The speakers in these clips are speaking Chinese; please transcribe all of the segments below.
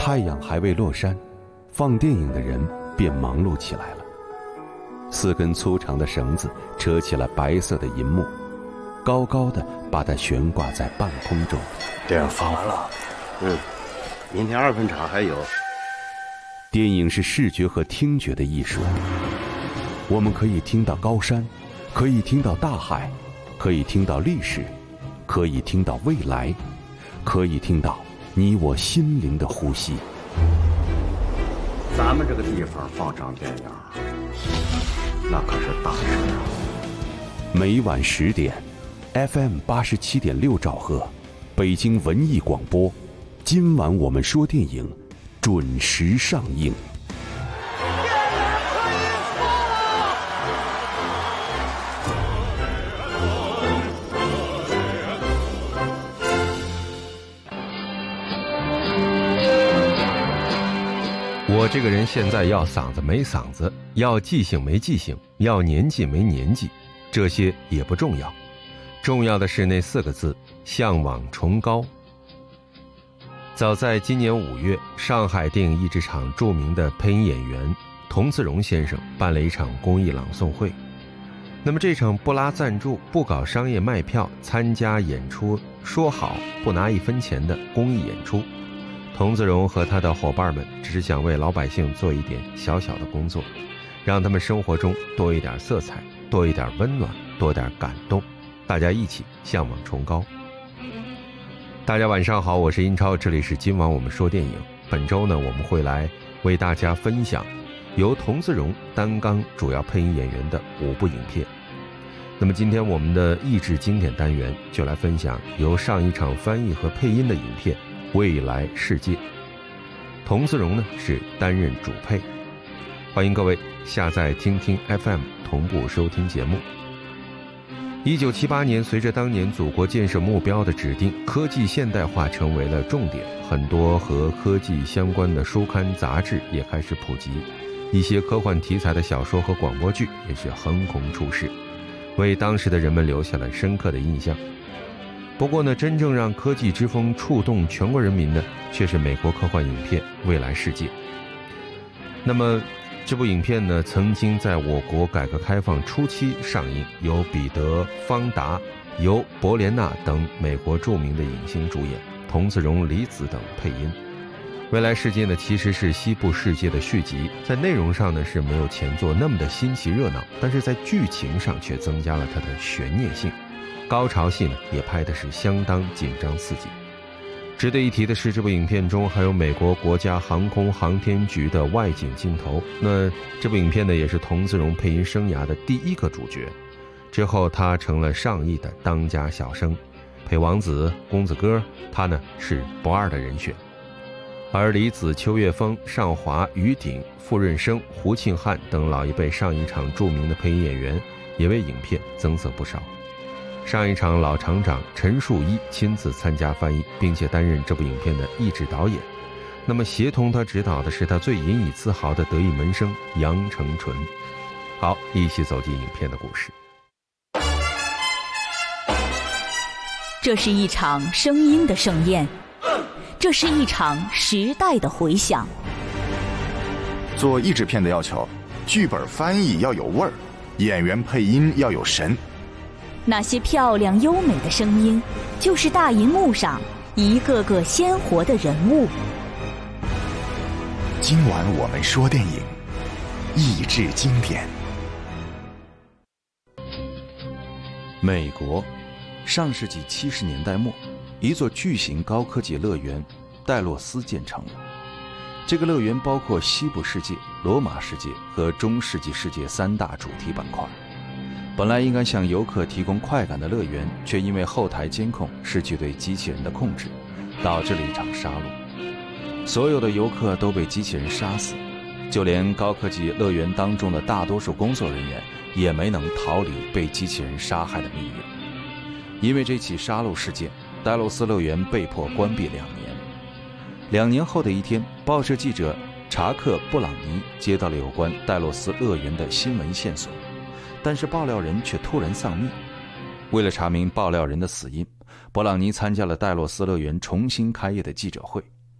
太阳还未落山，放电影的人便忙碌起来了。4根粗长的绳子扯起了白色的银幕，高高的把它悬挂在半空中。 电影放完了，明天2分场还有。 电影是视觉和听觉的艺术，我们可以听到高山，可以听到大海，可以听到历史，可以听到未来，可以听到你我心灵的呼吸。 咱们这个地方放场电影，那可是大事啊！ 每晚10点 ，FM 87.6兆赫，北京文艺广播。今晚我们说电影，准时上映。 我这个人现在要嗓子没嗓子，要记性没记性，要年纪没年纪，这些也不重要，重要的是那4个字：向往崇高。早在今年5月，上海电影译制厂著名的配音演员童自荣先生办了一场公益朗诵会。那么这场不拉赞助、不搞商业卖票、参加演出说好不拿1分钱的公益演出，童自荣和他的伙伴们只是想为老百姓做一点小小的工作，让他们生活中多一点色彩，多一点温暖，多点感动，大家一起向往崇高。大家晚上好，我是英超，这里是今晚我们说电影。本周呢，我们会来为大家分享由童自荣担纲主要配音演员的5部影片。那么今天我们的译制经典单元就来分享由上一场翻译和配音的影片《未来世界》，童自荣呢是担任主配。欢迎各位下载听听 FM 同步收听节目。1978年，随着当年祖国建设目标的指定，科技现代化成为了重点，很多和科技相关的书刊杂志也开始普及，一些科幻题材的小说和广播剧也是横空出世，为当时的人们留下了深刻的印象。不过呢，真正让科技之风触动全国人民的，却是美国科幻影片《未来世界》。那么这部影片呢，曾经在我国改革开放初期上映，由彼得·方达、由伯莲纳等美国著名的影星主演，童自荣、李子等配音。未来世界呢，其实是西部世界的续集，在内容上呢是没有前作那么的新奇热闹，但是在剧情上却增加了它的悬念性，高潮戏呢也拍的是相当紧张刺激。值得一提的是，这部影片中还有美国国家航空航天局的外景镜头。那这部影片呢，也是童自荣配音生涯的第1个主角。之后他成了上亿的当家小生，配王子、公子哥，他呢是不二的人选。而李子、邱岳峰、尚华、于鼎、傅润生、胡庆汉等老一辈上一场著名的配音演员，也为影片增色不少。上一场老厂长陈树一亲自参加翻译，并且担任这部影片的译制导演。那么协同他指导的是他最引以自豪的得意门生杨承纯。好，一起走进影片的故事。 这是一场声音的盛宴，这是一场时代的回响。 做译制片的要求，剧本翻译要有味儿，演员配音要有神。 那些漂亮优美的声音，就是大银幕上一个个鲜活的人物。 今晚我们说电影，译制经典。 美国，上世纪70年代末，一座巨型高科技乐园戴洛斯建成了。这个乐园包括西部世界、罗马世界和中世纪世界3大主题板块。本来应该向游客提供快感的乐园，却因为后台监控失去对机器人的控制，导致了一场杀戮。所有的游客都被机器人杀死，就连高科技乐园当中的大多数工作人员也没能逃离被机器人杀害的命运。因为这起杀戮事件，戴洛斯乐园被迫关闭2年。2年后的一天，报社记者查克·布朗尼接到了有关戴洛斯乐园的新闻线索，但是爆料人却突然丧命。为了查明爆料人的死因，布朗尼参加了戴洛斯乐园重新开业的记者会。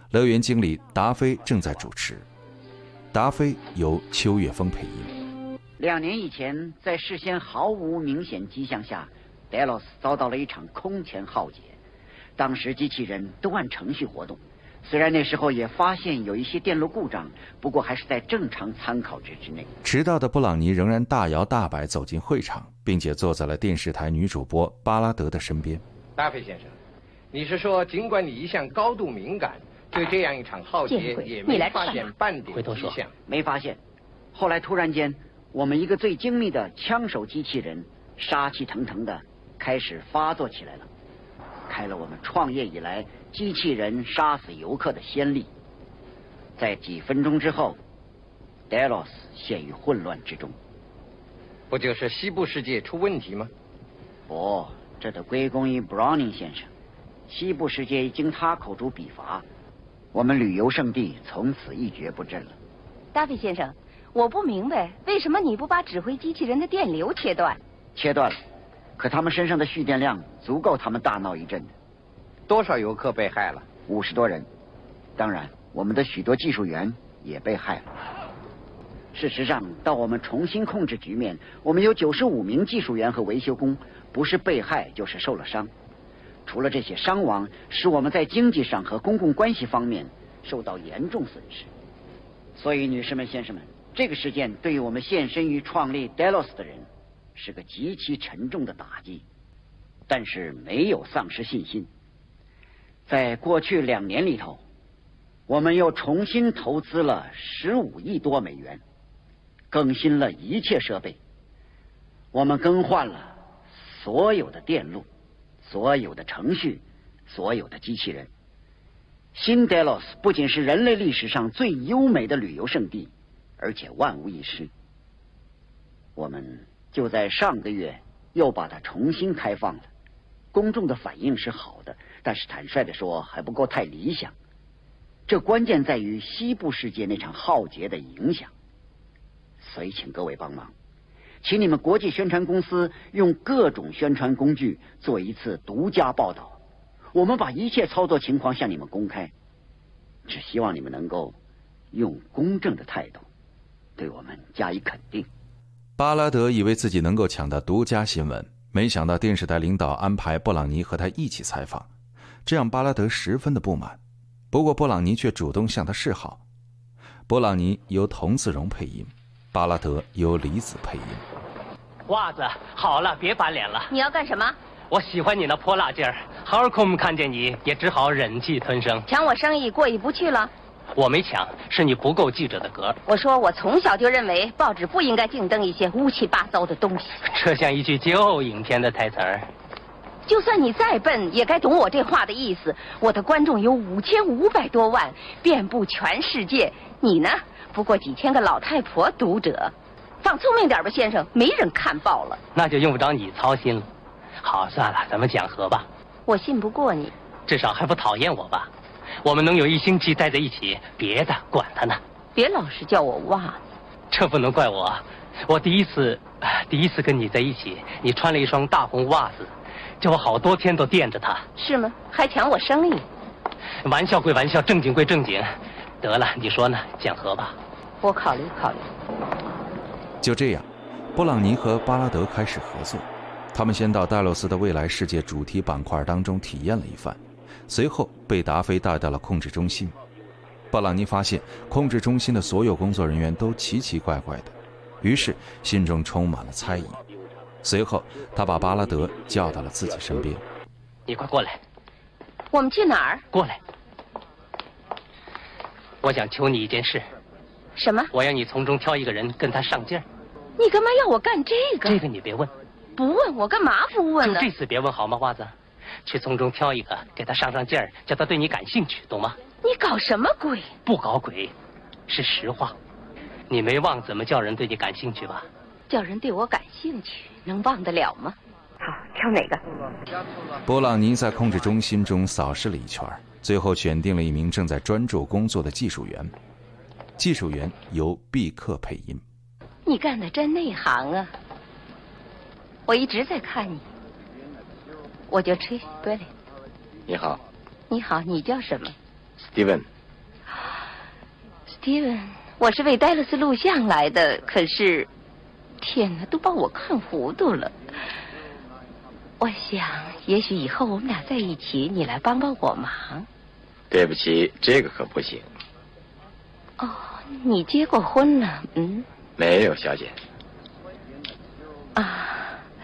乐园经理达菲正在主持。达菲由邱岳峰配音。 2年以前，在事先毫无明显迹象下，戴洛斯遭到了一场空前浩劫。当时机器人都按程序活动，虽然那时候也发现有一些电路故障，不过还是在正常参考值之内。 迟到的布朗尼仍然大摇大摆走进会场，并且坐在了电视台女主播巴拉德的身边。 达菲先生，你是说，尽管你一向高度敏感，对这样一场浩劫也没发现半点迹象？ 没发现。后来突然间，我们一个最精密的枪手机器人杀气腾腾的开始发作起来了，开了我们创业以来机器人杀死游客的先例。在几分钟之后，戴洛斯陷于混乱之中。 不就是西部世界出问题吗？ 不，这得归功于 Browning 先生。西部世界经他口诛笔伐，我们旅游胜地从此一蹶不振了。 达菲先生，我不明白为什么你不把指挥机器人的电流切断？ 切断了，可他们身上的蓄电量足够他们大闹一阵的。 多少游客被害了 ？50多人，当然我们的许多技术员也被害了。事实上，到我们重新控制局面，我们有95名技术员和维修工，不是被害就是受了伤。除了这些伤亡，使我们在经济上和公共关系方面受到严重损失。所以，女士们、先生们，这个事件对于我们献身于创立 Delos 的人是个极其沉重的打击，但是没有丧失信心。在过去2年里头，我们又重新投资了15亿多美元，更新了一切设备。我们更换了所有的电路，所有的程序，所有的机器人。新 Delos 不仅是人类历史上最优美的旅游胜地，而且万无一失。我们就在上个月又把它重新开放了，公众的反应是好的，但是坦率地说还不够太理想。这关键在于西部世界那场浩劫的影响。所以请各位帮忙，请你们国际宣传公司用各种宣传工具做一次独家报道，我们把一切操作情况向你们公开，只希望你们能够用公正的态度对我们加以肯定。 巴拉德以为自己能够抢到独家新闻，没想到电视台领导安排布朗尼和他一起采访，这让巴拉德十分的不满。不过布朗尼却主动向他示好。布朗尼由童自荣配音，巴拉德由李子配音。 袜子，好了，别翻脸了。 你要干什么？ 我喜欢你那泼辣劲儿。Harcom 看见你也只好忍气吞声。 抢我生意过意不去了？ 我没抢，是你不够记者的格。 我说我从小就认为报纸不应该竞登一些乌七八糟的东西。 这像一句旧影片的台词儿。 就算你再笨，也该懂我这话的意思。我的观众有5500多万，遍布全世界。你呢，不过几千个老太婆读者。放聪明点吧，先生，没人看报了。 那就用不着你操心了。好，算了，咱们讲和吧。 我信不过你， 至少还不讨厌我吧？我们能有1星期待在一起，别的管他呢。 别老是叫我袜子。 这不能怪我，我第一次跟你在一起，你穿了一双大红袜子，叫我好多天都惦着它。 是吗？还抢我生意？ 玩笑归玩笑，正经归正经。得了，你说呢？讲和吧。 我考虑考虑。 就这样，布朗尼和巴拉德开始合作。他们先到戴洛斯的未来世界主题板块当中体验了一番，随后被达菲带到了控制中心。布朗尼发现控制中心的所有工作人员都奇奇怪怪的，于是心中充满了猜疑。随后他把巴拉德叫到了自己身边。 你快过来。 我们去哪儿？ 过来。我想求你一件事。 什么？ 我要你从中挑一个人跟他上劲儿。 你干嘛要我干这个？ 这个你别问。 不问我干嘛不问呢？ 就这次别问好吗，袜子？去从中挑一个，给他上劲儿，叫他对你感兴趣，懂吗？ 你搞什么鬼？ 不搞鬼，是实话。你没忘怎么叫人对你感兴趣吧？ 叫人对我感兴趣，能忘得了吗？好，挑哪个？ 布朗尼在控制中心中扫视了一圈，最后选定了一名正在专注工作的技术员。技术员由毕克配音。 你干得真内行啊！我一直在看你。我叫 Tracy Brilliant。 你好。 你好，你叫什么 ？Steven。 Steven， 我是为戴勒斯录像来的，可是，天哪，都把我看糊涂了。我想，也许以后我们俩在一起，你来帮帮我忙。 对不起，这个可不行。 哦，你结过婚了？嗯， 没有，小姐。 啊，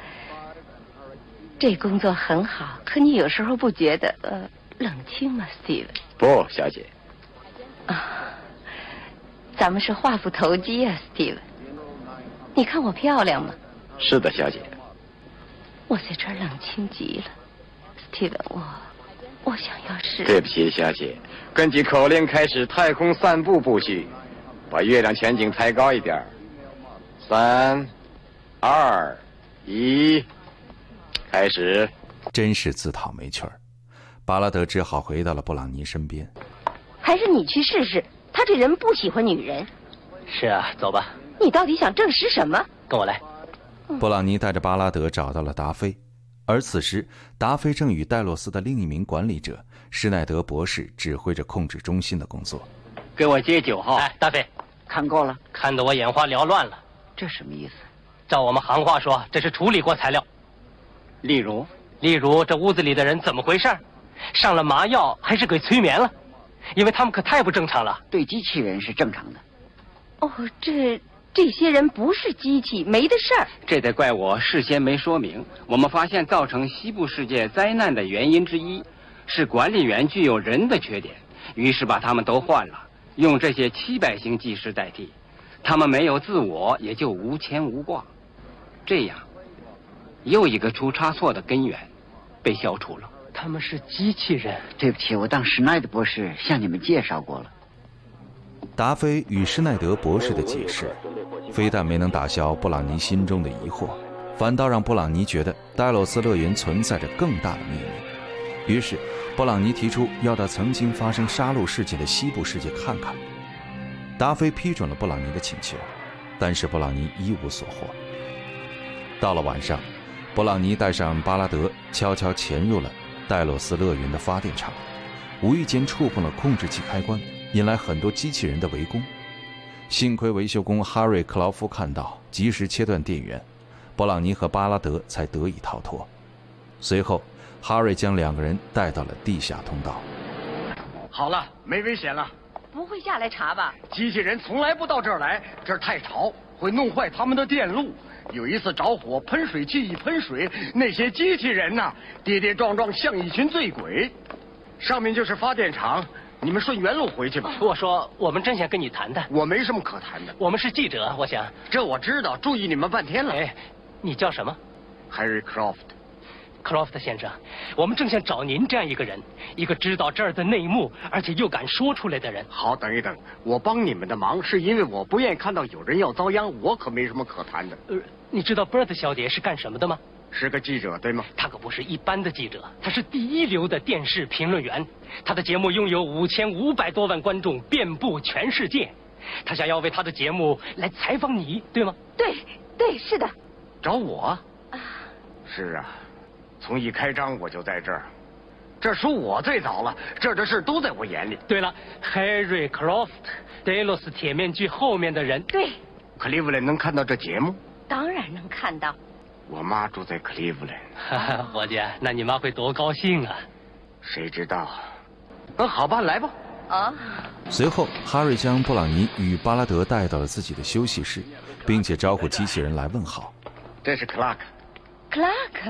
这工作很好，可你有时候不觉得冷清吗 ，Steven？ 不，小姐。 啊，咱们是画斧投机啊 ，Steven。你看我漂亮吗？ 是的，小姐。 我在这儿冷清极了 ，Steven， 我想要是…… 对不起，小姐，根据口令开始太空散步步序，把月亮全景抬高一点。3、2、1，开始。 真是自讨没趣儿，巴拉德只好回到了布朗尼身边。 还是你去试试，他这人不喜欢女人。 是啊，走吧。 你到底想证实什么？ 跟我来。 布朗尼带着巴拉德找到了达菲，而此时达菲正与戴洛斯的另一名管理者施耐德博士指挥着控制中心的工作。 给我接9号。 哎，达菲， 看够了？ 看得我眼花缭乱了。 这什么意思？ 照我们行话说，这是处理过材料。 例如这屋子里的人怎么回事？上了麻药还是给催眠了？因为他们可太不正常了。 对机器人是正常的。 哦，这些人不是机器，没的事儿。 这得怪我事先没说明。我们发现造成西部世界灾难的原因之一是管理员具有人的缺点，于是把他们都换了，用这些700型技师代替。他们没有自我，也就无牵无挂。这样，又一个出差错的根源被消除了。 他们是机器人。 对不起，我当施耐德博士向你们介绍过了。 达菲与施耐德博士的解释，非但没能打消布朗尼心中的疑惑，反倒让布朗尼觉得戴洛斯乐园存在着更大的秘密。于是，布朗尼提出要到曾经发生杀戮事件的西部世界看看。达菲批准了布朗尼的请求，但是布朗尼一无所获。到了晚上，布朗尼带上巴拉德，悄悄潜入了戴洛斯乐园的发电厂，无意间触碰了控制器开关，引来很多机器人的围攻。幸亏维修工哈瑞·克劳夫看到，及时切断电源，布朗尼和巴拉德才得以逃脱。随后，哈瑞将2个人带到了地下通道。 好了，没危险了。 不会下来查吧？ 机器人从来不到这儿来，这儿太吵，会弄坏他们的电路。有一次着火，喷水器一喷水，那些机器人呐，跌跌撞撞像一群醉鬼。上面就是发电厂，你们顺原路回去吧。 我说，我们正想跟你谈谈。 我没什么可谈的。 我们是记者，我想。 这我知道，注意你们半天了。 哎，你叫什么 ？Harry Croft。Croft 先生，我们正想找您这样一个人，一个知道这儿的内幕，而且又敢说出来的人。 好，等一等，我帮你们的忙是因为我不愿意看到有人要遭殃，我可没什么可谈的。 你知道 Bird 小姐是干什么的吗？ 是个记者，对吗？ 她可不是一般的记者，她是第一流的电视评论员。她的节目拥有5500多万观众，遍布全世界。她想要为她的节目来采访你，对吗？ 对，是的。 找我？是啊。从一开张我就在这儿，这属我最早了，这儿的事都在我眼里。 对了 ，Harry Croft， 戴洛斯铁面具后面的人。 对。 克利夫兰能看到这节目？ 当然能看到。 我妈住在克利夫兰。 伙计，那你妈会多高兴啊！ 谁知道？好吧，来吧。 啊。 随后，哈瑞将布朗尼与巴拉德带到了自己的休息室，并且招呼机器人来问好。 这是克拉克。 克拉克。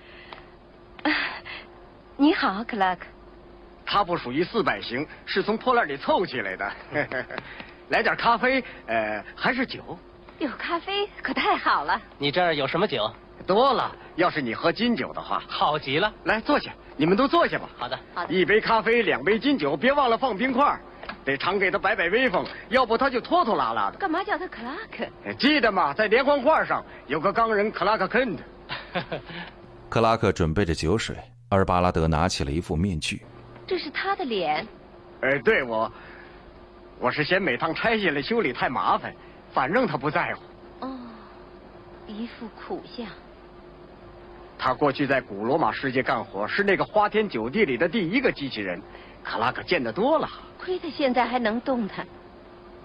你好，克拉克。 他不属于400型，是从破烂里凑起来的。来点咖啡，还是酒？ 有咖啡可太好了。 你这儿有什么酒？ 多了，要是你喝金酒的话。 好极了。 来，坐下，你们都坐下吧。 好的。 1杯咖啡，2杯金酒，别忘了放冰块，得常给他摆摆威风，要不他就拖拖拉拉的。 干嘛叫他克拉克？ 记得吗？在连环画上有个钢人克拉克肯特。 克拉克准备着酒水，而巴拉德拿起了一副面具。 这是他的脸。 对，我是嫌每趟拆下来修理太麻烦，反正他不在乎。 哦，一副苦相。 他过去在古罗马世界干活，是那个花天酒地里的第一个机器人。克拉克见得多了。 亏他现在还能动弹。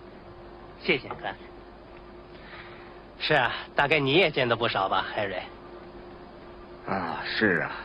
谢谢，克莱。是啊，大概你也见得不少吧，海瑞？ 啊，是啊。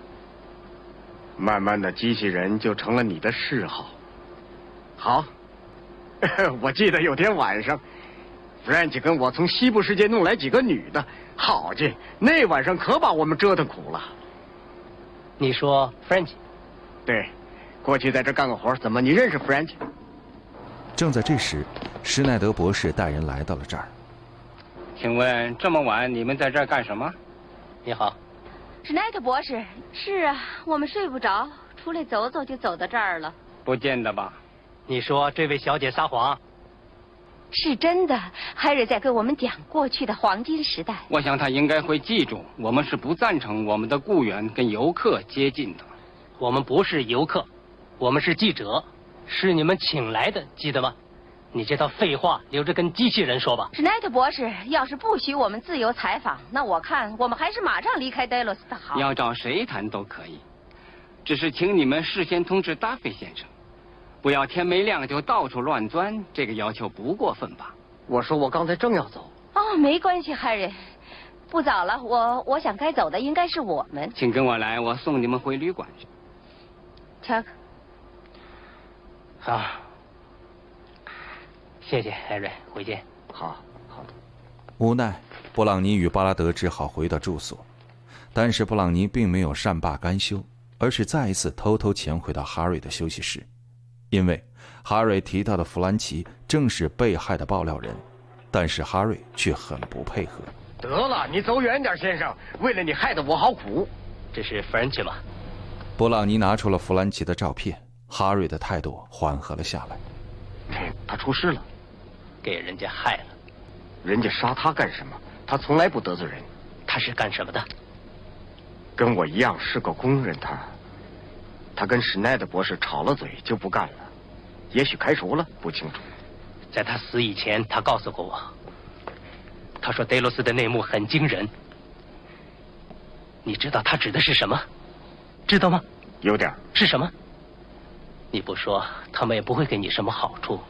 慢慢的，机器人就成了你的嗜好。好，我记得有天晚上 ，French 跟我从西部世界弄来几个女的，好家伙，那晚上可把我们折腾苦了。 你说 French？ 对，过去在这干个活。怎么，你认识 French？ 正在这时，施耐德博士带人来到了这儿。 请问这么晚你们在这儿干什么？ 你好， 史奈特博士。是啊，我们睡不着，出来走走就走到这儿了。 不见得吧？ 你说这位小姐撒谎？ 是真的，海瑞在跟我们讲过去的黄金时代。 我想他应该会记住，我们是不赞成我们的雇员跟游客接近的。 我们不是游客，我们是记者，是你们请来的，记得吗？你这套废话留着跟机器人说吧。 史奈特博士，要是不许我们自由采访，那我看我们还是马上离开戴洛斯的好。 要找谁谈都可以，只是请你们事先通知达菲先生，不要天没亮就到处乱钻，这个要求不过分吧？ 我说我刚才正要走。 哦，没关系，海瑞，不早了，我想该走的应该是我们。 请跟我来，我送你们回旅馆去。 乔克。 好。谢谢，海瑞，回见。 好的。 无奈，布朗尼与巴拉德只好回到住所，但是布朗尼并没有善罢甘休，而是再一次偷偷潜回到哈瑞的休息室，因为哈瑞提到的弗兰奇正是被害的爆料人，但是哈瑞却很不配合。 得了，你走远点，先生，为了你害得我好苦。 这是弗兰奇吗？ 布朗尼拿出了弗兰奇的照片，哈瑞的态度缓和了下来。 他出事了。 给人家害了。 人家杀他干什么？他从来不得罪人。 他是干什么的？ 跟我一样是个工人。他跟史奈德博士吵了嘴就不干了，也许开除了，不清楚。 在他死以前，他告诉过我，他说戴洛斯的内幕很惊人。你知道他指的是什么？知道吗？ 有点。 是什么？你不说，他们也不会给你什么好处。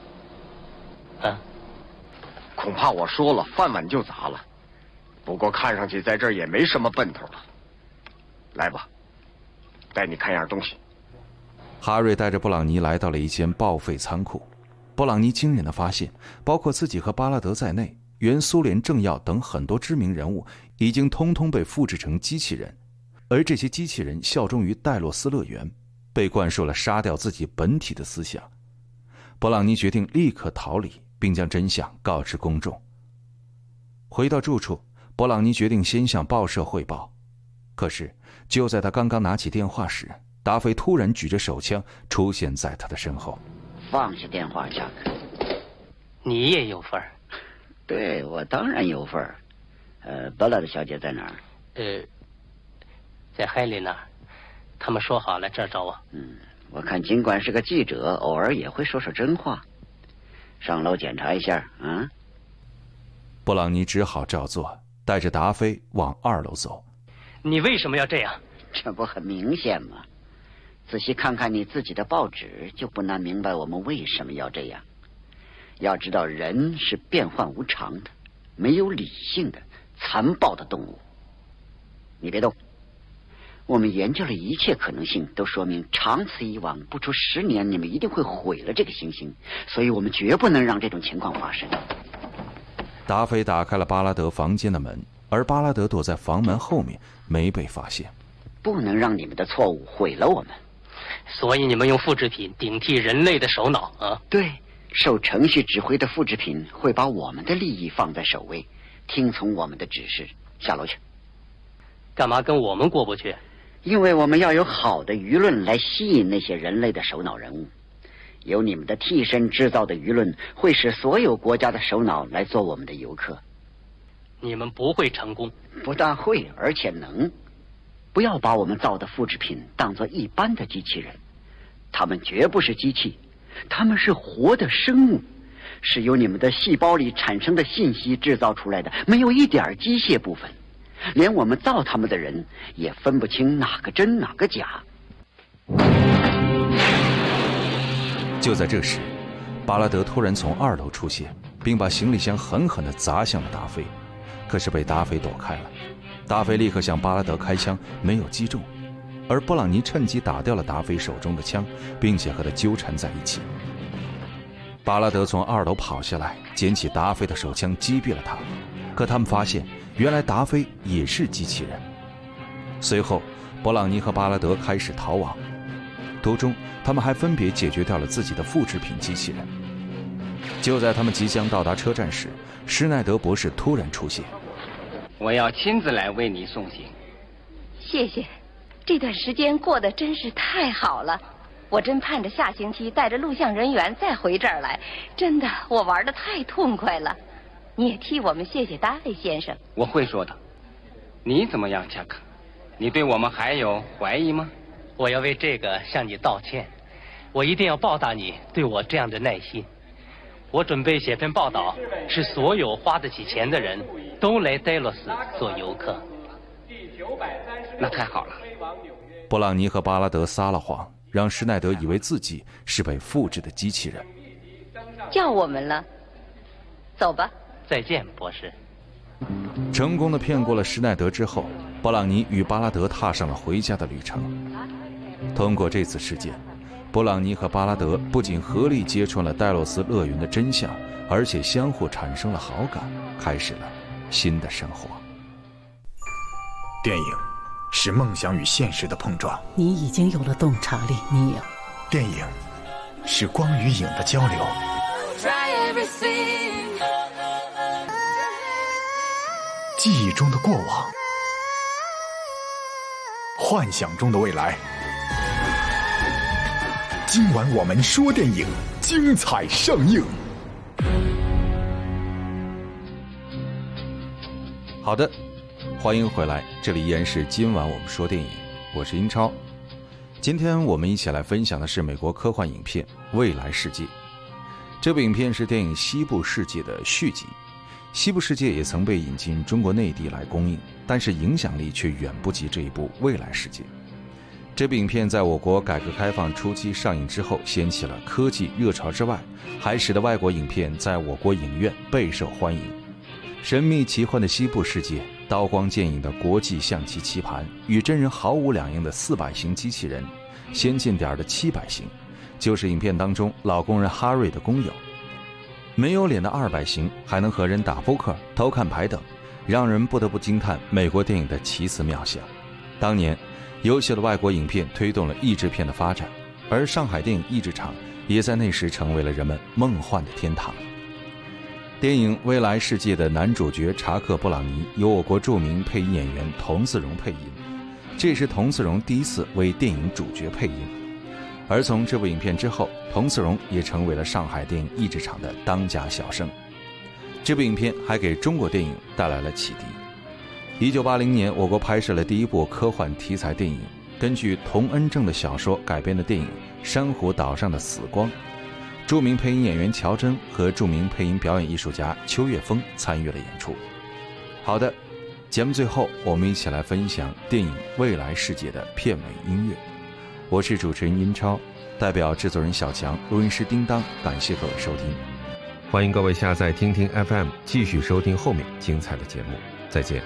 恐怕我说了，饭碗就砸了。不过看上去在这儿也没什么奔头了。来吧，带你看样东西。 哈瑞带着布朗尼来到了一间报废仓库。布朗尼惊人地发现，包括自己和巴拉德在内，原苏联政要等很多知名人物已经通通被复制成机器人，而这些机器人效忠于戴洛斯乐园，被灌输了杀掉自己本体的思想。布朗尼决定立刻逃离，并将真相告知公众。回到住处，布朗尼决定先向报社汇报。可是就在他刚刚拿起电话时，达菲突然举着手枪出现在他的身后。 放下电话，恰克。 你也有份儿？ 对，我当然有份儿。巴拉德小姐在哪儿？ 在海里那儿。他们说好了这儿找我。 我看尽管是个记者，偶尔也会说说真话。上楼检查一下啊。 布朗尼只好照做，带着达菲往2楼走。 你为什么要这样？ 这不很明显吗？仔细看看你自己的报纸，就不难明白我们为什么要这样。要知道，人是变幻无常的，没有理性的、残暴的动物。你别动。我们研究了一切可能性，都说明长此以往，不出10年，你们一定会毁了这个行星。所以我们绝不能让这种情况发生。 达菲打开了巴拉德房间的门，而巴拉德躲在房门后面，没被发现。 不能让你们的错误毁了我们。 所以你们用复制品顶替人类的首脑啊？ 对，受程序指挥的复制品会把我们的利益放在首位，听从我们的指示。下楼去。 干嘛跟我们过不去？ 因为我们要有好的舆论来吸引那些人类的首脑人物。由你们的替身制造的舆论会使所有国家的首脑来做我们的游客。 你们不会成功。 不但会，而且能。不要把我们造的复制品当作一般的机器人，他们绝不是机器，他们是活的生物，是由你们的细胞里产生的信息制造出来的，没有一点机械部分，连我们造他们的人也分不清哪个真哪个假。 就在这时，巴拉德突然从2楼出现， 并把行李箱狠狠地砸向了达菲，可是被达菲躲开了。达菲立刻向巴拉德开枪，没有击中，而布朗尼趁机打掉了达菲手中的枪，并且和他纠缠在一起。巴拉德从2楼跑下来，捡起达菲的手枪击毙了他。可他们发现，原来达菲也是机器人。随后，布朗尼和巴拉德开始逃亡，途中他们还分别解决掉了自己的复制品机器人。就在他们即将到达车站时，施耐德博士突然出现。 我要亲自来为你送行。 谢谢，这段时间过得真是太好了。我真盼着下星期带着录像人员再回这儿来，真的，我玩得太痛快了。你也替我们谢谢大卫先生。 我会说的。你怎么样，恰克？你对我们还有怀疑吗？ 我要为这个向你道歉，我一定要报答你对我这样的耐心。我准备写篇报道，使所有花得起钱的人都来戴洛斯做游客。 那太好了。 布朗尼和巴拉德撒了谎，让施耐德以为自己是被复制的机器人。 叫我们了，走吧。 再见，博士。 成功地骗过了施耐德之后，布朗尼与巴拉德踏上了回家的旅程。通过这次事件，布朗尼和巴拉德不仅合力揭穿了戴洛斯乐园的真相，而且相互产生了好感，开始了新的生活。 电影是梦想与现实的碰撞。 你已经有了洞察力，你有。 电影是光与影的交流。记忆中的过往，幻想中的未来。今晚我们说电影，精彩上映。 好的，欢迎回来，这里依然是今晚我们说电影，我是英超。今天我们一起来分享的是美国科幻影片《未来世界》。这部影片是电影《西部世界》的续集。西部世界也曾被引进中国内地来公映，但是影响力却远不及这一部《未来世界》。这部影片在我国改革开放初期上映之后，掀起了科技热潮之外，还使得外国影片在我国影院备受欢迎。神秘奇幻的西部世界，刀光剑影的国际象棋棋盘，与真人毫无两样的400型机器人，先进点的700型，就是影片当中老工人哈瑞的工友。没有脸的200型还能和人打扑克、偷看牌等，让人不得不惊叹美国电影的奇思妙想。当年，优秀的外国影片推动了译制片的发展，而上海电影译制厂也在那时成为了人们梦幻的天堂。电影《未来世界》的男主角查克·布朗尼由我国著名配音演员童自荣配音，这是童自荣第一次为电影主角配音。而从这部影片之后，童自荣也成为了上海电影译制厂的当家小生。这部影片还给中国电影带来了启迪。1980年，我国拍摄了第一部科幻题材电影，根据童恩正的小说改编的电影《珊瑚岛上的死光》，著名配音演员乔真和著名配音表演艺术家邱岳峰参与了演出。好的，节目最后我们一起来分享电影《未来世界》的片尾音乐。我是主持人英超，代表制作人小强、录音师叮当，感谢各位收听。 欢迎各位下载听听 FM， 继续收听后面精彩的节目。再见。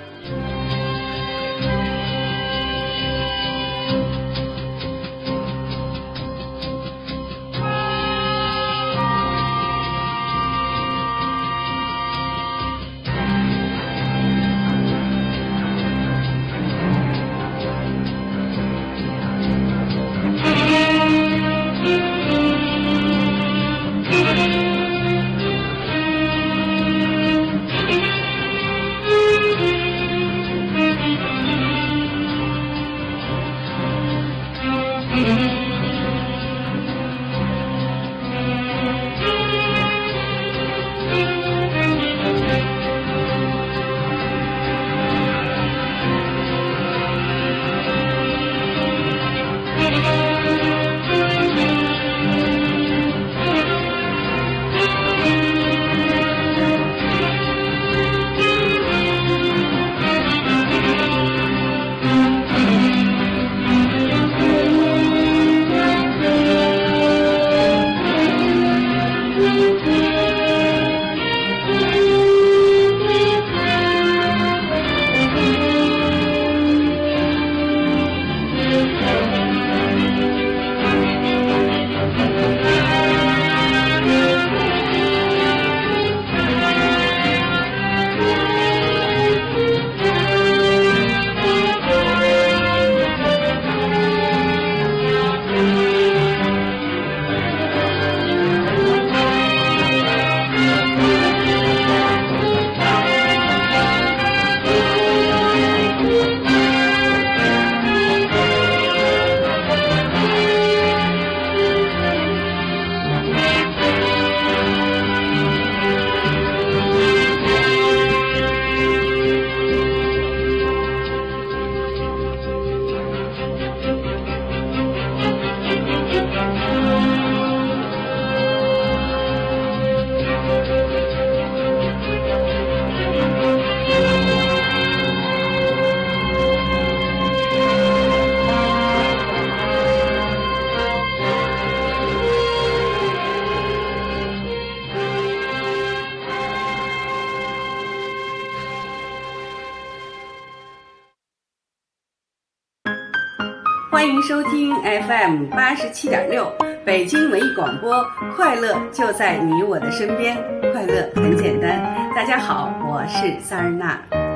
迎收听 FM 87.6北京文艺广播，快乐就在你我的身边，快乐很简单。大家好，我是萨尔娜。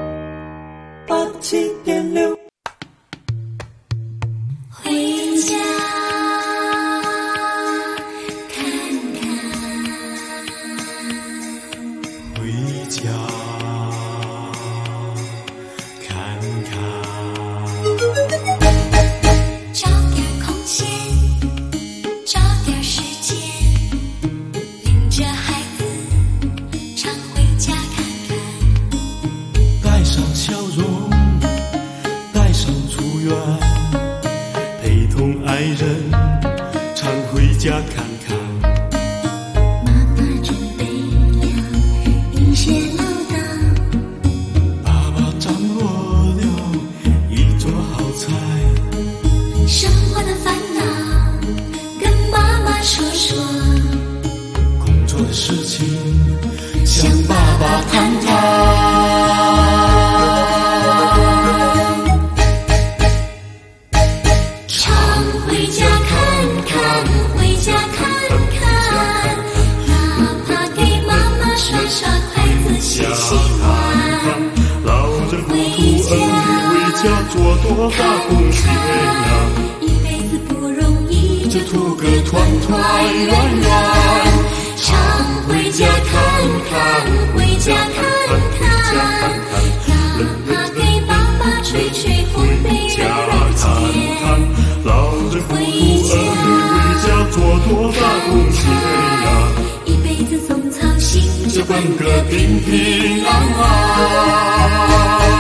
87.6回家看看，回家看看，找点空闲，找点时间，领着孩子常回家看看，带上笑容，带上祝愿，陪同爱人常回家看看。妈妈准备了一些唠叨，爸爸掌握了一桌好菜，生活的烦恼跟妈妈说说，工作的事情向爸爸谈谈。做多大贡献呀！一辈子不容易，就图个团团圆圆。常回家看看，回家看看，哪怕给爸爸吹吹烘焙热钱。老人糊涂，儿女为家做多大贡献呀！一辈子总操心，就奔个平平安安。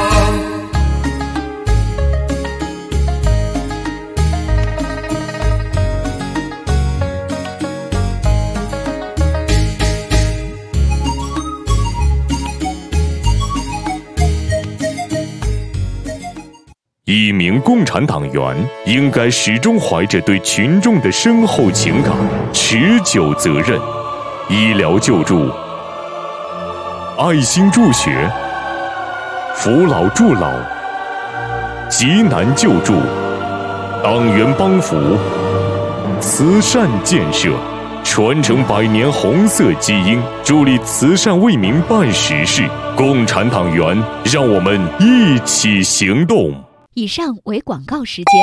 一名共产党员应该始终怀着对群众的深厚情感、持久责任。医疗救助、爱心助学、扶老助老、急难救助、党员帮扶、慈善建设，传承100年红色基因，助力慈善为民办实事。共产党员，让我们一起行动。 以上为广告时间。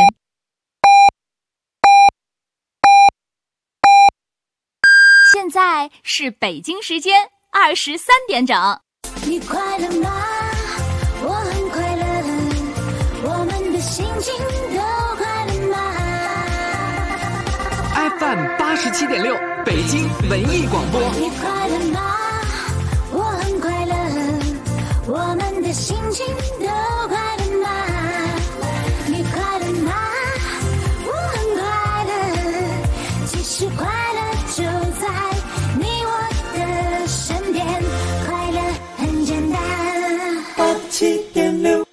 现在是北京时间23点整。 你快乐吗？我很快乐，我们的心情都快乐吗 ？FM 87.6北京文艺广播。 你快乐吗？我很快乐，我们的心情都快乐吗？你快乐吗？我很快乐，其实快乐就在你我的身边，快乐很简单。87.6，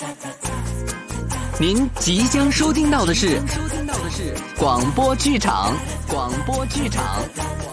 您即将收听到的是广播剧场。